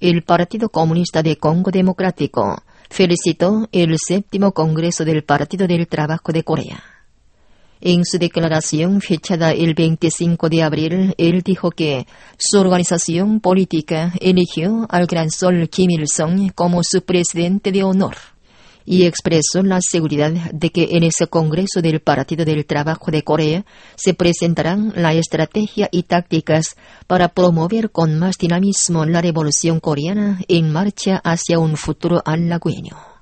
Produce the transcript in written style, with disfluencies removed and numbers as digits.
el Partido Comunista de Congo Democrático felicitó el 7º Congreso del Partido del Trabajo de Corea. En su declaración fechada el 25 de abril, él dijo que su organización política eligió al Gran Sol Kim Il-sung como su presidente de honor y expresó la seguridad de que en ese Congreso del Partido del Trabajo de Corea se presentarán la estrategia y tácticas para promover con más dinamismo la revolución coreana en marcha hacia un futuro halagüeño.